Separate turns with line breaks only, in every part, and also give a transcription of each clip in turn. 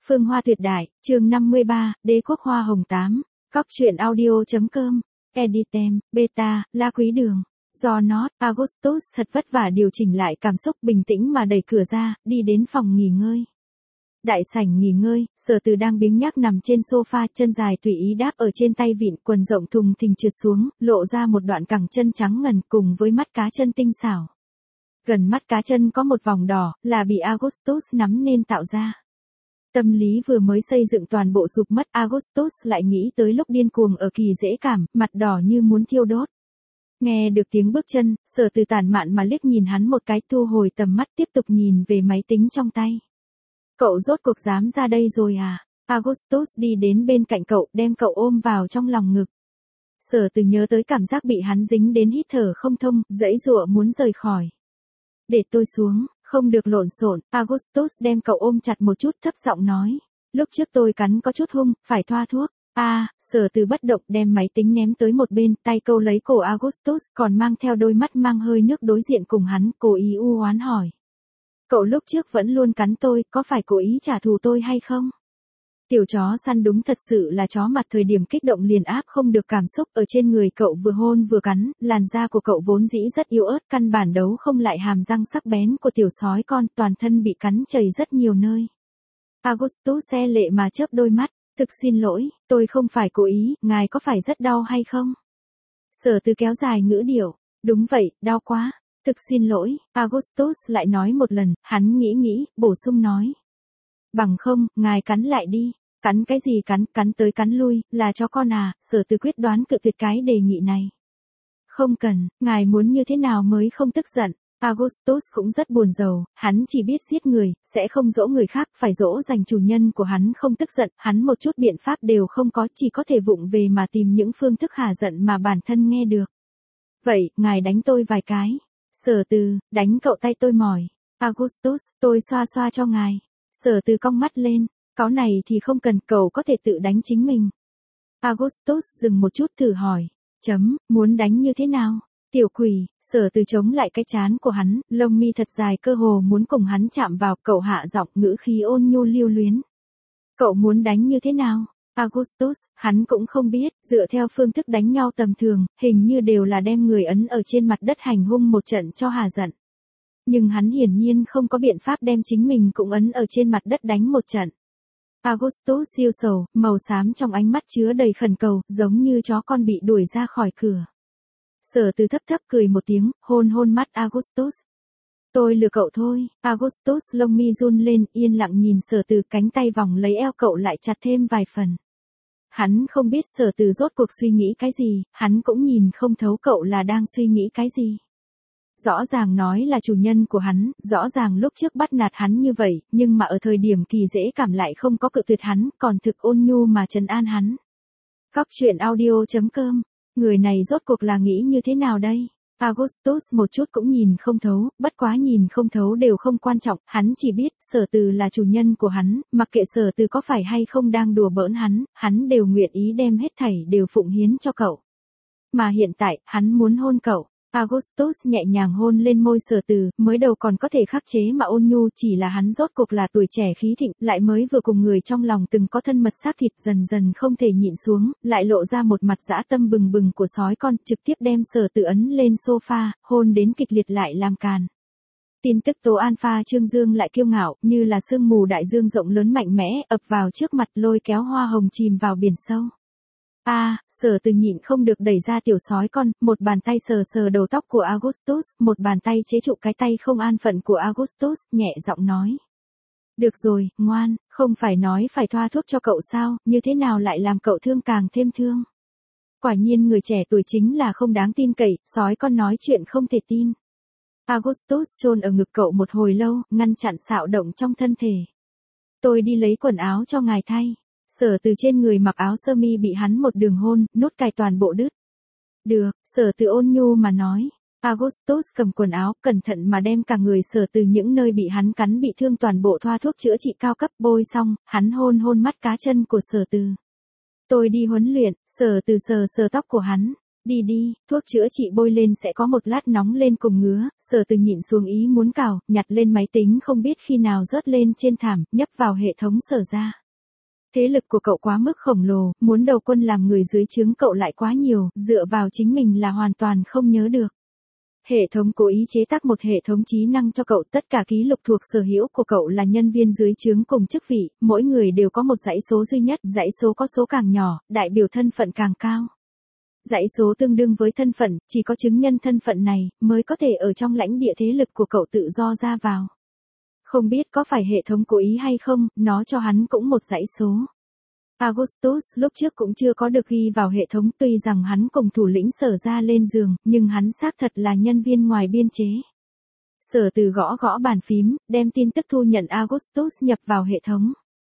Phương Hoa tuyệt đại, chương 53, Đế quốc hoa hồng 8, Cóc truyện audio.com, Editem, Beta, La Quý Đường. Do nó, Augustus thật vất vả điều chỉnh lại cảm xúc bình tĩnh mà đẩy cửa ra, đi đến phòng nghỉ ngơi. Đại sảnh nghỉ ngơi, Sở Từ đang biếng nhác nằm trên sofa, chân dài tùy ý đáp ở trên tay vịn, quần rộng thùng thình trượt xuống, lộ ra một đoạn cẳng chân trắng ngần cùng với mắt cá chân tinh xảo. Gần mắt cá chân có một vòng đỏ, là bị Augustus nắm nên tạo ra. Tâm lý vừa mới xây dựng toàn bộ sụp mất, Augustus lại nghĩ tới lúc điên cuồng ở Kỳ Dễ Cảm, mặt đỏ như muốn thiêu đốt. Nghe được tiếng bước chân, Sở Từ tản mạn mà liếc nhìn hắn một cái, thu hồi tầm mắt tiếp tục nhìn về máy tính trong tay. Cậu rốt cuộc dám ra đây rồi à? Augustus đi đến bên cạnh cậu, đem cậu ôm vào trong lòng ngực. Sở Từ nhớ tới cảm giác bị hắn dính đến hít thở không thông, giãy giụa muốn rời khỏi. Để tôi xuống, không được lộn xộn. Augustus đem cậu ôm chặt một chút, thấp giọng nói. Lúc trước tôi cắn có chút hung, phải thoa thuốc. Sở Từ bất động đem máy tính ném tới một bên, tay câu lấy cổ Augustus, còn mang theo đôi mắt mang hơi nước đối diện cùng hắn, cố ý u oán hỏi. Cậu lúc trước vẫn luôn cắn tôi, có phải cố ý trả thù tôi hay không? Tiểu chó săn đúng thật sự là chó mặt, thời điểm kích động liền áp không được cảm xúc, ở trên người cậu vừa hôn vừa cắn, làn da của cậu vốn dĩ rất yếu ớt, căn bản đấu không lại hàm răng sắc bén của tiểu sói con, toàn thân bị cắn chảy rất nhiều nơi. Augustus e lệ mà chớp đôi mắt, thực xin lỗi, tôi không phải cố ý, ngài có phải rất đau hay không? Sở Từ kéo dài ngữ điệu, đúng vậy, đau quá. Thực xin lỗi, Augustus lại nói một lần, hắn nghĩ, bổ sung nói. Bằng không, ngài cắn lại đi. Cắn cái gì cắn tới cắn lui, là cho con à? Sở Từ quyết đoán cự tuyệt cái đề nghị này. Không cần, ngài muốn như thế nào mới không tức giận. Augustus cũng rất buồn rầu, hắn chỉ biết giết người, sẽ không dỗ người khác, phải dỗ dành chủ nhân của hắn không tức giận, hắn một chút biện pháp đều không có, chỉ có thể vụng về mà tìm những phương thức hả giận mà bản thân nghe được. Vậy, ngài đánh tôi vài cái. Sở Từ, đánh cậu tay tôi mỏi. Augustus, tôi xoa xoa cho ngài. Sở Từ cong mắt lên, có này thì không cần, cậu có thể tự đánh chính mình. Augustus dừng một chút thử hỏi. Muốn đánh như thế nào? Tiểu quỷ. Sở Từ chống lại cái trán của hắn, lông mi thật dài cơ hồ muốn cùng hắn chạm vào, cậu hạ giọng, ngữ khí ôn nhu lưu luyến. Cậu muốn đánh như thế nào? Augustus, hắn cũng không biết, dựa theo phương thức đánh nhau tầm thường, hình như đều là đem người ấn ở trên mặt đất hành hung một trận cho hà giận. Nhưng hắn hiển nhiên không có biện pháp đem chính mình cũng ấn ở trên mặt đất đánh một trận. Augustus siêu sầu, màu xám trong ánh mắt chứa đầy khẩn cầu, giống như chó con bị đuổi ra khỏi cửa. Sở Từ thấp thấp cười một tiếng, hôn mắt Augustus. Tôi lừa cậu thôi. Augustus lông mi run lên, yên lặng nhìn Sở Từ, cánh tay vòng lấy eo cậu lại chặt thêm vài phần. Hắn không biết Sở Từ rốt cuộc suy nghĩ cái gì, hắn cũng nhìn không thấu cậu là đang suy nghĩ cái gì. Rõ ràng nói là chủ nhân của hắn, rõ ràng lúc trước bắt nạt hắn như vậy, nhưng mà ở thời điểm Kỳ Dễ Cảm lại không có cự tuyệt hắn, còn thực ôn nhu mà trấn an hắn. Cóc truyện audio.com, người này rốt cuộc là nghĩ như thế nào đây? Augustus một chút cũng nhìn không thấu, bất quá nhìn không thấu đều không quan trọng, hắn chỉ biết Sở Từ là chủ nhân của hắn, mặc kệ Sở Từ có phải hay không đang đùa bỡn hắn đều nguyện ý đem hết thảy đều phụng hiến cho cậu. Mà hiện tại, hắn muốn hôn cậu. Augustus nhẹ nhàng hôn lên môi Sở Từ, mới đầu còn có thể khắc chế mà ôn nhu, chỉ là hắn rốt cuộc là tuổi trẻ khí thịnh, lại mới vừa cùng người trong lòng từng có thân mật xác thịt, dần dần không thể nhịn xuống, lại lộ ra một mặt dã tâm bừng bừng của sói con, trực tiếp đem Sở Từ ấn lên sofa, hôn đến kịch liệt lại làm càn. Tin tức tố Alpha Trương Dương lại kiêu ngạo, như là sương mù đại dương rộng lớn mạnh mẽ, ập vào trước mặt, lôi kéo hoa hồng chìm vào biển sâu. Sở Từ nhịn không được đẩy ra tiểu sói con, một bàn tay sờ đầu tóc của Augustus, một bàn tay chế trụ cái tay không an phận của Augustus, nhẹ giọng nói. Được rồi, ngoan, không phải nói phải thoa thuốc cho cậu sao, như thế nào lại làm cậu thương càng thêm thương. Quả nhiên người trẻ tuổi chính là không đáng tin cậy, sói con nói chuyện không thể tin. Augustus chôn ở ngực cậu một hồi lâu, ngăn chặn xạo động trong thân thể. Tôi đi lấy quần áo cho ngài thay. Sở Từ trên người mặc áo sơ mi bị hắn một đường hôn, nút cài toàn bộ đứt. Được, Sở Từ ôn nhu mà nói. Augustus cầm quần áo, cẩn thận mà đem cả người Sở Từ những nơi bị hắn cắn bị thương toàn bộ thoa thuốc chữa trị cao cấp, bôi xong, hắn hôn mắt cá chân của Sở Từ. Tôi đi huấn luyện. Sở Từ sờ tóc của hắn. Đi đi, thuốc chữa trị bôi lên sẽ có một lát nóng lên cùng ngứa, Sở Từ nhịn xuống ý muốn cào, nhặt lên máy tính không biết khi nào rớt lên trên thảm, nhấp vào hệ thống Sở ra. Thế lực của cậu quá mức khổng lồ, muốn đầu quân làm người dưới trướng cậu lại quá nhiều, dựa vào chính mình là hoàn toàn không nhớ được. Hệ thống cố ý chế tác một hệ thống trí năng cho cậu, tất cả ký lục thuộc sở hữu của cậu là nhân viên dưới trướng cùng chức vị, mỗi người đều có một dãy số duy nhất, dãy số có số càng nhỏ, đại biểu thân phận càng cao. Dãy số tương đương với thân phận, chỉ có chứng nhân thân phận này, mới có thể ở trong lãnh địa thế lực của cậu tự do ra vào. Không biết có phải hệ thống cố ý hay không, nó cho hắn cũng một dãy số. Augustus lúc trước cũng chưa có được ghi vào hệ thống, tuy rằng hắn cùng thủ lĩnh Sở ra lên giường, nhưng hắn xác thật là nhân viên ngoài biên chế. Sở Từ gõ gõ bàn phím, đem tin tức thu nhận Augustus nhập vào hệ thống.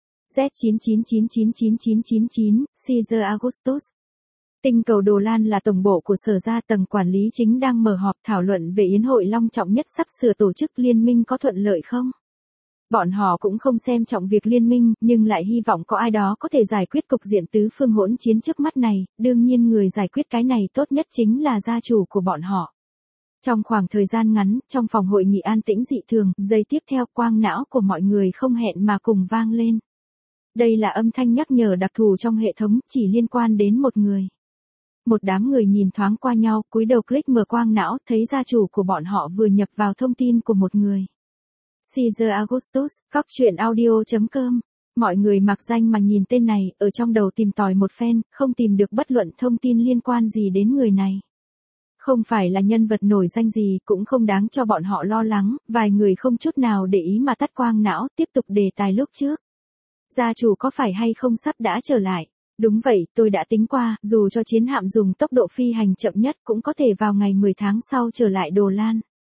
Z9999999, Caesar Augustus. Tinh cầu Đồ Lan là tổng bộ của Sở ra, tầng quản lý chính đang mở họp thảo luận về yến hội long trọng nhất sắp sửa tổ chức, liên minh có thuận lợi không? Bọn họ cũng không xem trọng việc liên minh, nhưng lại hy vọng có ai đó có thể giải quyết cục diện tứ phương hỗn chiến trước mắt này, đương nhiên người giải quyết cái này tốt nhất chính là gia chủ của bọn họ. Trong khoảng thời gian ngắn, trong phòng hội nghị an tĩnh dị thường, giây tiếp theo quang não của mọi người không hẹn mà cùng vang lên. Đây là âm thanh nhắc nhở đặc thù trong hệ thống, chỉ liên quan đến một người. Một đám người nhìn thoáng qua nhau, cúi đầu click mở quang não, thấy gia chủ của bọn họ vừa nhập vào thông tin của một người. Caesar Augustus, cóc truyện audio.com. Mọi người mặc danh mà nhìn tên này, ở trong đầu tìm tòi một phen, không tìm được bất luận thông tin liên quan gì đến người này. Không phải là nhân vật nổi danh gì, cũng không đáng cho bọn họ lo lắng, vài người không chút nào để ý mà tắt quang não, tiếp tục đề tài lúc trước. Gia chủ có phải hay không sắp đã trở lại? Đúng vậy, tôi đã tính qua, dù cho chiến hạm dùng tốc độ phi hành chậm nhất cũng có thể vào ngày 10 tháng sau trở lại Đồ Lan.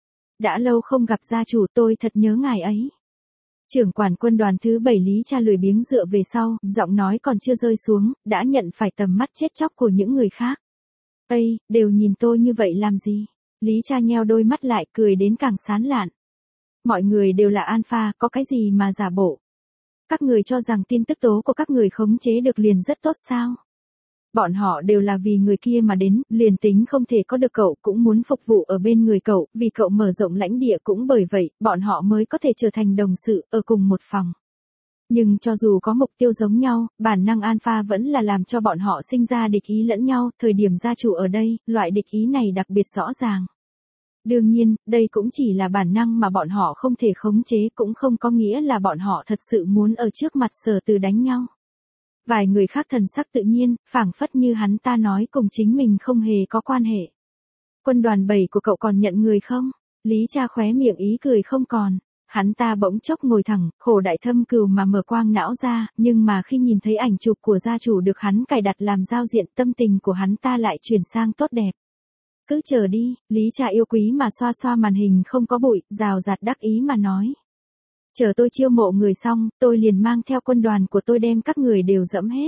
Đã lâu không gặp gia chủ, tôi thật nhớ ngài ấy. Trưởng quản quân đoàn thứ 7 Lý Cha lười biếng dựa về sau, giọng nói còn chưa rơi xuống, đã nhận phải tầm mắt chết chóc của những người khác. Ây, đều nhìn tôi như vậy làm gì? Lý Cha nheo đôi mắt lại, cười đến càng sán lạn. Mọi người đều là alpha, có cái gì mà giả bộ? Các người cho rằng tin tức tố của các người khống chế được liền rất tốt sao? Bọn họ đều là vì người kia mà đến, liền tính không thể có được cậu cũng muốn phục vụ ở bên người cậu, vì cậu mở rộng lãnh địa cũng bởi vậy, bọn họ mới có thể trở thành đồng sự, ở cùng một phòng. Nhưng cho dù có mục tiêu giống nhau, bản năng alpha vẫn là làm cho bọn họ sinh ra địch ý lẫn nhau, thời điểm gia chủ ở đây, loại địch ý này đặc biệt rõ ràng. Đương nhiên, đây cũng chỉ là bản năng mà bọn họ không thể khống chế, cũng không có nghĩa là bọn họ thật sự muốn ở trước mặt Sở Từ đánh nhau. Vài người khác thần sắc tự nhiên, phảng phất như hắn ta nói cùng chính mình không hề có quan hệ. Quân đoàn 7 của cậu còn nhận người không? Lý Cha khóe miệng ý cười không còn. Hắn ta bỗng chốc ngồi thẳng, khổ đại thâm cừu mà mở quang não ra, nhưng mà khi nhìn thấy ảnh chụp của gia chủ được hắn cài đặt làm giao diện, tâm tình của hắn ta lại chuyển sang tốt đẹp. Cứ chờ đi, Lý Cha yêu quý mà xoa xoa màn hình không có bụi, rào rạt đắc ý mà nói. Chờ tôi chiêu mộ người xong, tôi liền mang theo quân đoàn của tôi đem các người đều dẫm hết.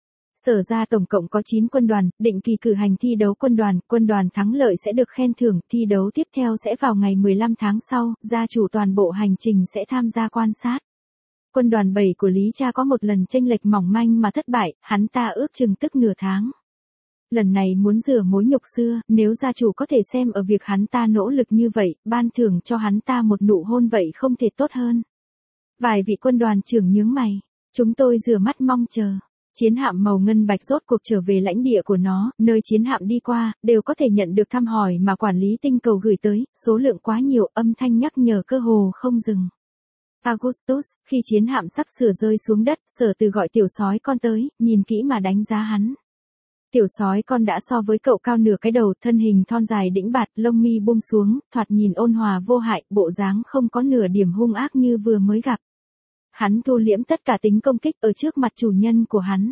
Sở ra tổng cộng có 9 quân đoàn, định kỳ cử hành thi đấu quân đoàn thắng lợi sẽ được khen thưởng, thi đấu tiếp theo sẽ vào ngày 15 tháng sau, gia chủ toàn bộ hành trình sẽ tham gia quan sát. Quân đoàn 7 của Lý Cha có một lần chênh lệch mỏng manh mà thất bại, hắn ta ước chừng tức nửa tháng. Lần này muốn rửa mối nhục xưa, nếu gia chủ có thể xem ở việc hắn ta nỗ lực như vậy, ban thưởng cho hắn ta một nụ hôn vậy không thể tốt hơn. Vài vị quân đoàn trưởng nhướng mày, chúng tôi rửa mắt mong chờ. Chiến hạm màu ngân bạch rốt cuộc trở về lãnh địa của nó, nơi chiến hạm đi qua, đều có thể nhận được thăm hỏi mà quản lý tinh cầu gửi tới, số lượng quá nhiều, âm thanh nhắc nhở cơ hồ không dừng. Augustus, khi chiến hạm sắp sửa rơi xuống đất, Sở Từ gọi tiểu sói con tới, nhìn kỹ mà đánh giá hắn. Tiểu sói con đã so với cậu cao nửa cái đầu, thân hình thon dài đĩnh bạt, lông mi buông xuống, thoạt nhìn ôn hòa vô hại, bộ dáng không có nửa điểm hung ác như vừa mới gặp. Hắn thu liễm tất cả tính công kích ở trước mặt chủ nhân của hắn.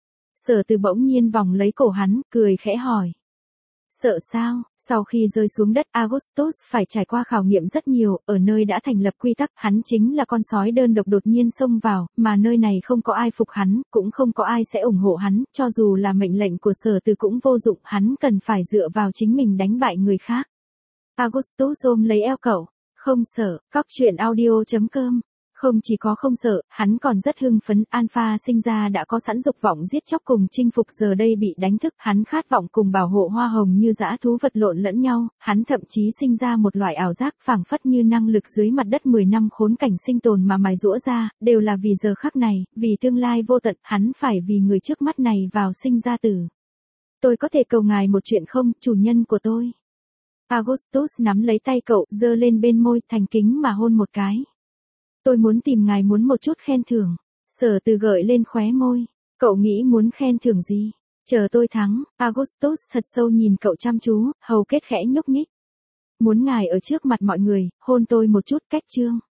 Sở Từ bỗng nhiên vòng lấy cổ hắn, cười khẽ hỏi. Sợ sao? Sau khi rơi xuống đất, Augustus phải trải qua khảo nghiệm rất nhiều, ở nơi đã thành lập quy tắc, hắn chính là con sói đơn độc đột nhiên xông vào, mà nơi này không có ai phục hắn, cũng không có ai sẽ ủng hộ hắn, cho dù là mệnh lệnh của Sở Từ cũng vô dụng, hắn cần phải dựa vào chính mình đánh bại người khác. Augustus ôm lấy eo cậu. Không sợ, cóc truyện audio.com Không chỉ có không sợ, hắn còn rất hưng phấn, Alpha sinh ra đã có sẵn dục vọng giết chóc cùng chinh phục, giờ đây bị đánh thức, hắn khát vọng cùng bảo hộ hoa hồng như dã thú vật lộn lẫn nhau, hắn thậm chí sinh ra một loại ảo giác phảng phất như năng lực dưới mặt đất 10 năm khốn cảnh sinh tồn mà mài giũa ra, đều là vì giờ khắc này, vì tương lai vô tận, hắn phải vì người trước mắt này vào sinh ra tử. Tôi có thể cầu ngài một chuyện không, chủ nhân của tôi? Augustus nắm lấy tay cậu, giơ lên bên môi, thành kính mà hôn một cái. Tôi muốn tìm ngài muốn một chút khen thưởng. Sở Từ gợi lên khóe môi. Cậu nghĩ muốn khen thưởng gì? Chờ tôi thắng. Augustus thật sâu nhìn cậu chăm chú, hầu kết khẽ nhúc nhích. Muốn ngài ở trước mặt mọi người, hôn tôi một chút, cách chương.